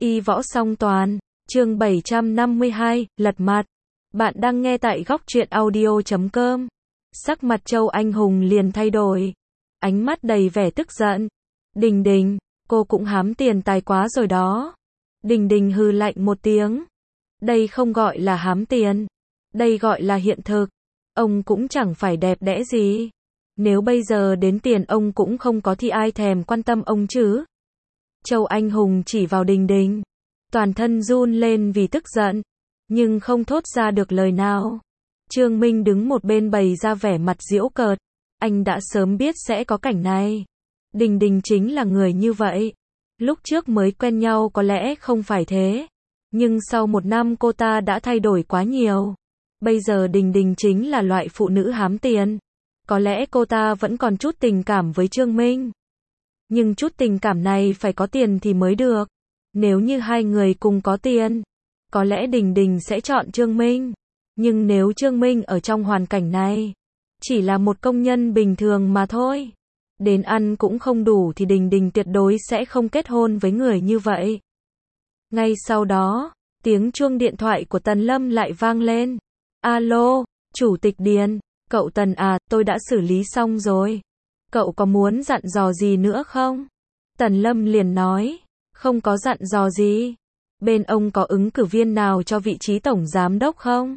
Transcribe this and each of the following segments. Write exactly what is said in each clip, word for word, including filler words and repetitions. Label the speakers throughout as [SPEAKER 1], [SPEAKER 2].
[SPEAKER 1] Y võ song toàn, chương bảy trăm năm mươi hai, lật mặt. Bạn đang nghe tại góc truyện audio chấm com. Sắc mặt Châu Anh Hùng liền thay đổi. Ánh mắt đầy vẻ tức giận. Đình Đình, cô cũng hám tiền tài quá rồi đó. Đình Đình hừ lạnh một tiếng. Đây không gọi là hám tiền. Đây gọi là hiện thực. Ông cũng chẳng phải đẹp đẽ gì. Nếu bây giờ đến tiền ông cũng không có thì ai thèm quan tâm ông chứ. Châu Anh Hùng chỉ vào Đình Đình. Toàn thân run lên vì tức giận. Nhưng không thốt ra được lời nào. Trương Minh đứng một bên bày ra vẻ mặt giễu cợt. Anh đã sớm biết sẽ có cảnh này. Đình Đình chính là người như vậy. Lúc trước mới quen nhau có lẽ không phải thế. Nhưng sau một năm cô ta đã thay đổi quá nhiều. Bây giờ Đình Đình chính là loại phụ nữ hám tiền. Có lẽ cô ta vẫn còn chút tình cảm với Trương Minh. Nhưng chút tình cảm này phải có tiền thì mới được. Nếu như hai người cùng có tiền, có lẽ Đình Đình sẽ chọn Trương Minh. Nhưng nếu Trương Minh ở trong hoàn cảnh này, chỉ là một công nhân bình thường mà thôi, đến ăn cũng không đủ thì Đình Đình tuyệt đối sẽ không kết hôn với người như vậy. Ngay sau đó, tiếng chuông điện thoại của Tần Lâm lại vang lên. Alo, Chủ tịch Điền, cậu Tần à, tôi đã xử lý xong rồi. Cậu có muốn dặn dò gì nữa không? Tần Lâm liền nói, không có dặn dò gì. Bên ông có ứng cử viên nào cho vị trí tổng giám đốc không?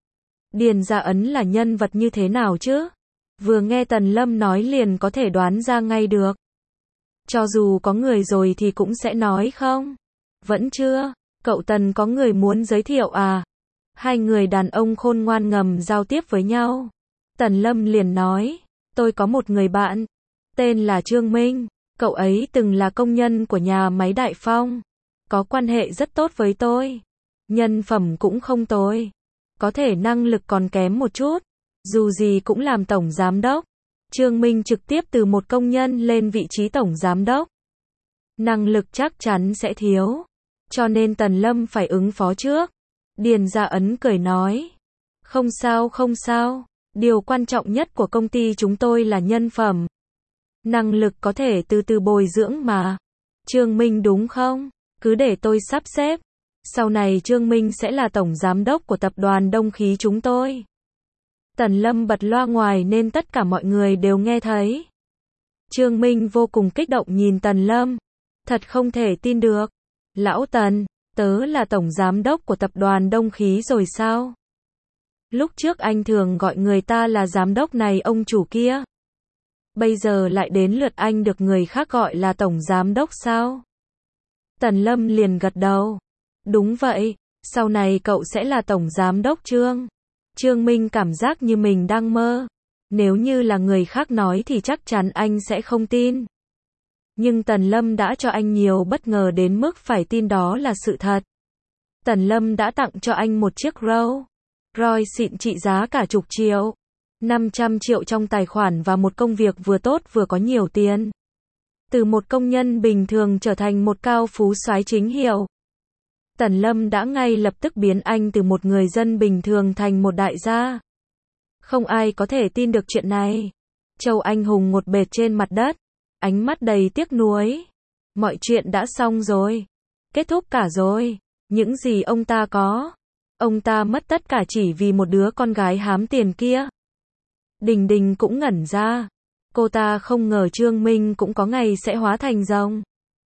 [SPEAKER 1] Điền Gia Ấn là nhân vật như thế nào chứ? Vừa nghe Tần Lâm nói liền có thể đoán ra ngay được. Cho dù có người rồi thì cũng sẽ nói không? Vẫn chưa, cậu Tần có người muốn giới thiệu à? Hai người đàn ông khôn ngoan ngầm giao tiếp với nhau. Tần Lâm liền nói, tôi có một người bạn, tên là Trương Minh, cậu ấy từng là công nhân của nhà máy Đại Phong, có quan hệ rất tốt với tôi, nhân phẩm cũng không tồi, có thể năng lực còn kém một chút, dù gì cũng làm tổng giám đốc. Trương Minh trực tiếp từ một công nhân lên vị trí tổng giám đốc. Năng lực chắc chắn sẽ thiếu, cho nên Tần Lâm phải ứng phó trước. Điền Gia Ấn cười nói, không sao không sao, điều quan trọng nhất của công ty chúng tôi là nhân phẩm. Năng lực có thể từ từ bồi dưỡng mà. Trương Minh đúng không? Cứ để tôi sắp xếp. Sau này Trương Minh sẽ là tổng giám đốc của tập đoàn Đông Khí chúng tôi. Tần Lâm bật loa ngoài nên tất cả mọi người đều nghe thấy. Trương Minh vô cùng kích động nhìn Tần Lâm. Thật không thể tin được. Lão Tần, tớ là tổng giám đốc của tập đoàn Đông Khí rồi sao? Lúc trước anh thường gọi người ta là giám đốc này ông chủ kia. Bây giờ lại đến lượt anh được người khác gọi là tổng giám đốc sao? Tần Lâm liền gật đầu. Đúng vậy, sau này cậu sẽ là tổng giám đốc Trương. Trương Minh cảm giác như mình đang mơ. Nếu như là người khác nói thì chắc chắn anh sẽ không tin. Nhưng Tần Lâm đã cho anh nhiều bất ngờ đến mức phải tin đó là sự thật. Tần Lâm đã tặng cho anh một chiếc Rolls Royce xịn trị giá cả chục triệu. năm trăm triệu trong tài khoản và một công việc vừa tốt vừa có nhiều tiền. Từ một công nhân bình thường trở thành một cao phú soái chính hiệu. Tần Lâm đã ngay lập tức biến anh từ một người dân bình thường thành một đại gia. Không ai có thể tin được chuyện này. Châu Anh Hùng ngột bệt trên mặt đất, ánh mắt đầy tiếc nuối. Mọi chuyện đã xong rồi. Kết thúc cả rồi. Những gì ông ta có, ông ta mất tất cả chỉ vì một đứa con gái hám tiền kia. Đình Đình cũng ngẩn ra. Cô ta không ngờ Trương Minh cũng có ngày sẽ hóa thành rồng.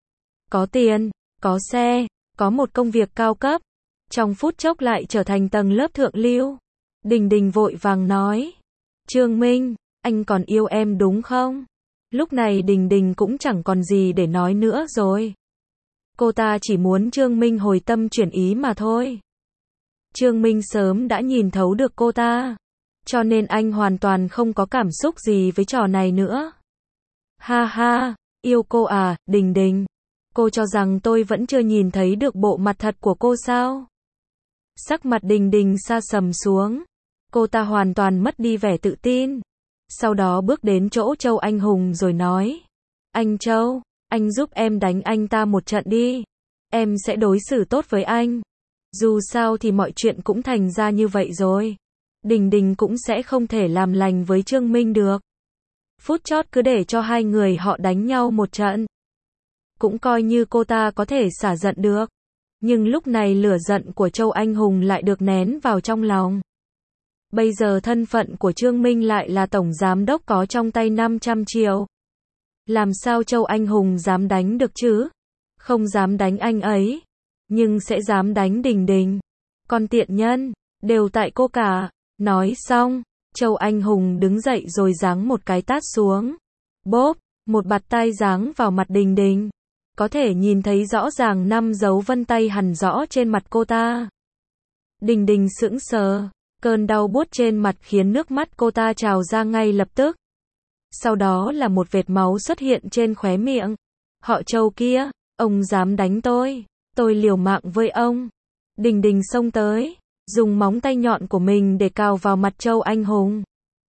[SPEAKER 1] Có tiền, có xe, có một công việc cao cấp. Trong phút chốc lại trở thành tầng lớp thượng lưu. Đình Đình vội vàng nói. Trương Minh, anh còn yêu em đúng không? Lúc này Đình Đình cũng chẳng còn gì để nói nữa rồi. Cô ta chỉ muốn Trương Minh hồi tâm chuyển ý mà thôi. Trương Minh sớm đã nhìn thấu được cô ta. Cho nên anh hoàn toàn không có cảm xúc gì với trò này nữa. Ha ha, yêu cô à, Đình Đình. Cô cho rằng tôi vẫn chưa nhìn thấy được bộ mặt thật của cô sao? Sắc mặt Đình Đình sa sầm xuống. Cô ta hoàn toàn mất đi vẻ tự tin. Sau đó bước đến chỗ Châu Anh Hùng rồi nói. Anh Châu, anh giúp em đánh anh ta một trận đi. Em sẽ đối xử tốt với anh. Dù sao thì mọi chuyện cũng thành ra như vậy rồi. Đình Đình cũng sẽ không thể làm lành với Trương Minh được. Phút chót cứ để cho hai người họ đánh nhau một trận. Cũng coi như cô ta có thể xả giận được. Nhưng lúc này lửa giận của Châu Anh Hùng lại được nén vào trong lòng. Bây giờ thân phận của Trương Minh lại là tổng giám đốc có trong tay năm trăm triệu. Làm sao Châu Anh Hùng dám đánh được chứ? Không dám đánh anh ấy, nhưng sẽ dám đánh Đình Đình. Con tiện nhân, đều tại cô cả. Nói xong, Châu Anh Hùng đứng dậy rồi giáng một cái tát xuống. Bốp, một bạt tai giáng vào mặt Đình Đình. Có thể nhìn thấy rõ ràng năm dấu vân tay hằn rõ trên mặt cô ta. Đình Đình sững sờ, cơn đau buốt trên mặt khiến nước mắt cô ta trào ra ngay lập tức. Sau đó là một vệt máu xuất hiện trên khóe miệng. Họ Châu kia, ông dám đánh tôi, tôi liều mạng với ông. Đình Đình xông tới, dùng móng tay nhọn của mình để cào vào mặt Châu Anh Hùng.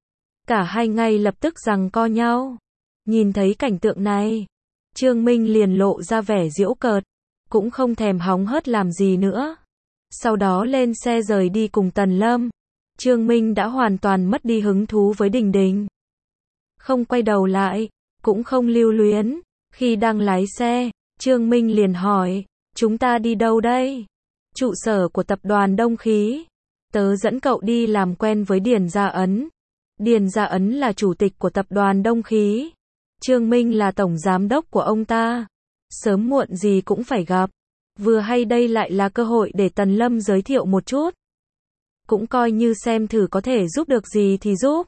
[SPEAKER 1] Cả hai ngay lập tức giằng co nhau. Nhìn thấy cảnh tượng này, Trương Minh liền lộ ra vẻ giễu cợt, cũng không thèm hóng hớt làm gì nữa. Sau đó lên xe rời đi cùng Tần Lâm. Trương Minh đã hoàn toàn mất đi hứng thú với Đình Đình. Không quay đầu lại, cũng không lưu luyến. Khi đang lái xe, Trương Minh liền hỏi, chúng ta đi đâu đây? Trụ sở của tập đoàn Đông Khí. Tớ dẫn cậu đi làm quen với Điền Gia Ấn. Điền Gia Ấn là chủ tịch của tập đoàn Đông Khí. Trương Minh là tổng giám đốc của ông ta. Sớm muộn gì cũng phải gặp. Vừa hay đây lại là cơ hội để Tần Lâm giới thiệu một chút. Cũng coi như xem thử có thể giúp được gì thì giúp.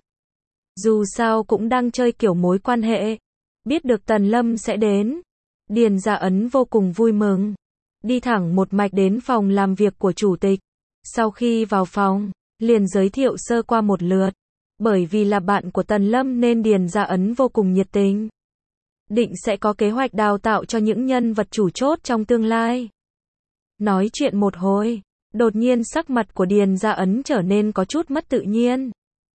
[SPEAKER 1] Dù sao cũng đang chơi kiểu mối quan hệ. Biết được Tần Lâm sẽ đến, Điền Gia Ấn vô cùng vui mừng. Đi thẳng một mạch đến phòng làm việc của chủ tịch. Sau khi vào phòng, liền giới thiệu sơ qua một lượt. Bởi vì là bạn của Tần Lâm nên Điền Gia Ấn vô cùng nhiệt tình. Định sẽ có kế hoạch đào tạo cho những nhân vật chủ chốt trong tương lai. Nói chuyện một hồi, đột nhiên sắc mặt của Điền Gia Ấn trở nên có chút mất tự nhiên.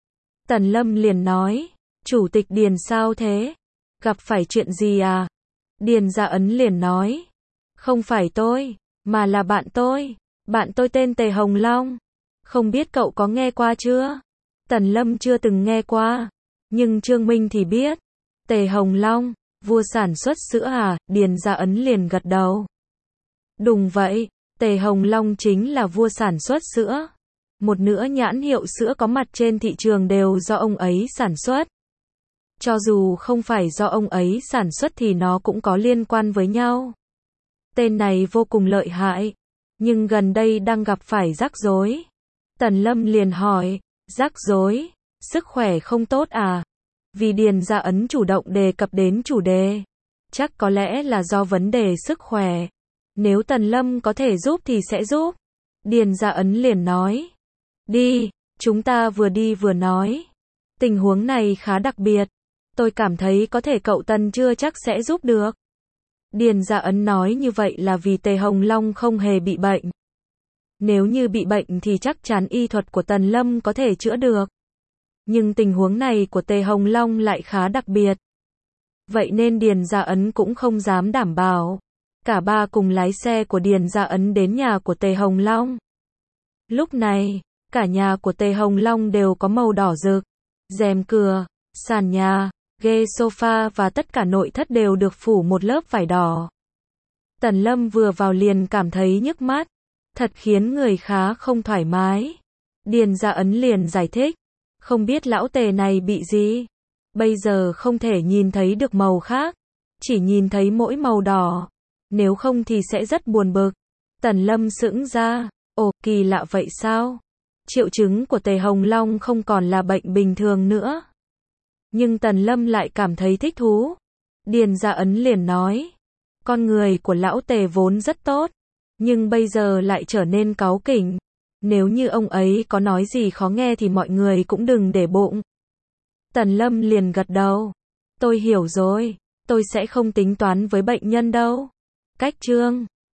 [SPEAKER 1] Tần Lâm liền nói, chủ tịch Điền sao thế? Gặp phải chuyện gì à? Điền Gia Ấn liền nói, không phải tôi, mà là bạn tôi. Bạn tôi tên Tề Hồng Long. Không biết cậu có nghe qua chưa? Tần Lâm chưa từng nghe qua, nhưng Trương Minh thì biết. Tề Hồng Long, vua sản xuất sữa à? Điền Gia Ấn liền gật đầu. Đúng vậy, Tề Hồng Long chính là vua sản xuất sữa. Một nửa nhãn hiệu sữa có mặt trên thị trường đều do ông ấy sản xuất. Cho dù không phải do ông ấy sản xuất thì nó cũng có liên quan với nhau. Tên này vô cùng lợi hại, nhưng gần đây đang gặp phải rắc rối. Tần Lâm liền hỏi, rắc rối, sức khỏe không tốt à? Vì Điền Gia Ấn chủ động đề cập đến chủ đề, chắc có lẽ là do vấn đề sức khỏe. Nếu Tần Lâm có thể giúp thì sẽ giúp. Điền Gia Ấn liền nói, đi, chúng ta vừa đi vừa nói. Tình huống này khá đặc biệt, tôi cảm thấy có thể cậu Tần chưa chắc sẽ giúp được. Điền Gia Ấn nói như vậy là vì Tề Hồng Long không hề bị bệnh. Nếu như bị bệnh thì chắc chắn y thuật của Tần Lâm có thể chữa được. Nhưng tình huống này của Tề Hồng Long lại khá đặc biệt. Vậy nên Điền Gia Ấn cũng không dám đảm bảo. Cả ba cùng lái xe của Điền Gia Ấn đến nhà của Tề Hồng Long. Lúc này, cả nhà của Tề Hồng Long đều có màu đỏ rực. Rèm cửa, sàn nhà, ghế sofa và tất cả nội thất đều được phủ một lớp vải đỏ. Tần Lâm vừa vào liền cảm thấy nhức mắt, thật khiến người khá không thoải mái. Điền Gia Ấn liền giải thích, không biết lão Tề này bị gì, bây giờ không thể nhìn thấy được màu khác, chỉ nhìn thấy mỗi màu đỏ, nếu không thì sẽ rất buồn bực. Tần Lâm sững ra, ồ, kỳ lạ vậy sao? Triệu chứng của Tề Hồng Long không còn là bệnh bình thường nữa. Nhưng Tần Lâm lại cảm thấy thích thú. Điền Gia Ấn liền nói, con người của lão Tề vốn rất tốt, nhưng bây giờ lại trở nên cáu kỉnh. Nếu như ông ấy có nói gì khó nghe thì mọi người cũng đừng để bụng. Tần Lâm liền gật đầu. Tôi hiểu rồi, tôi sẽ không tính toán với bệnh nhân đâu. Cách chương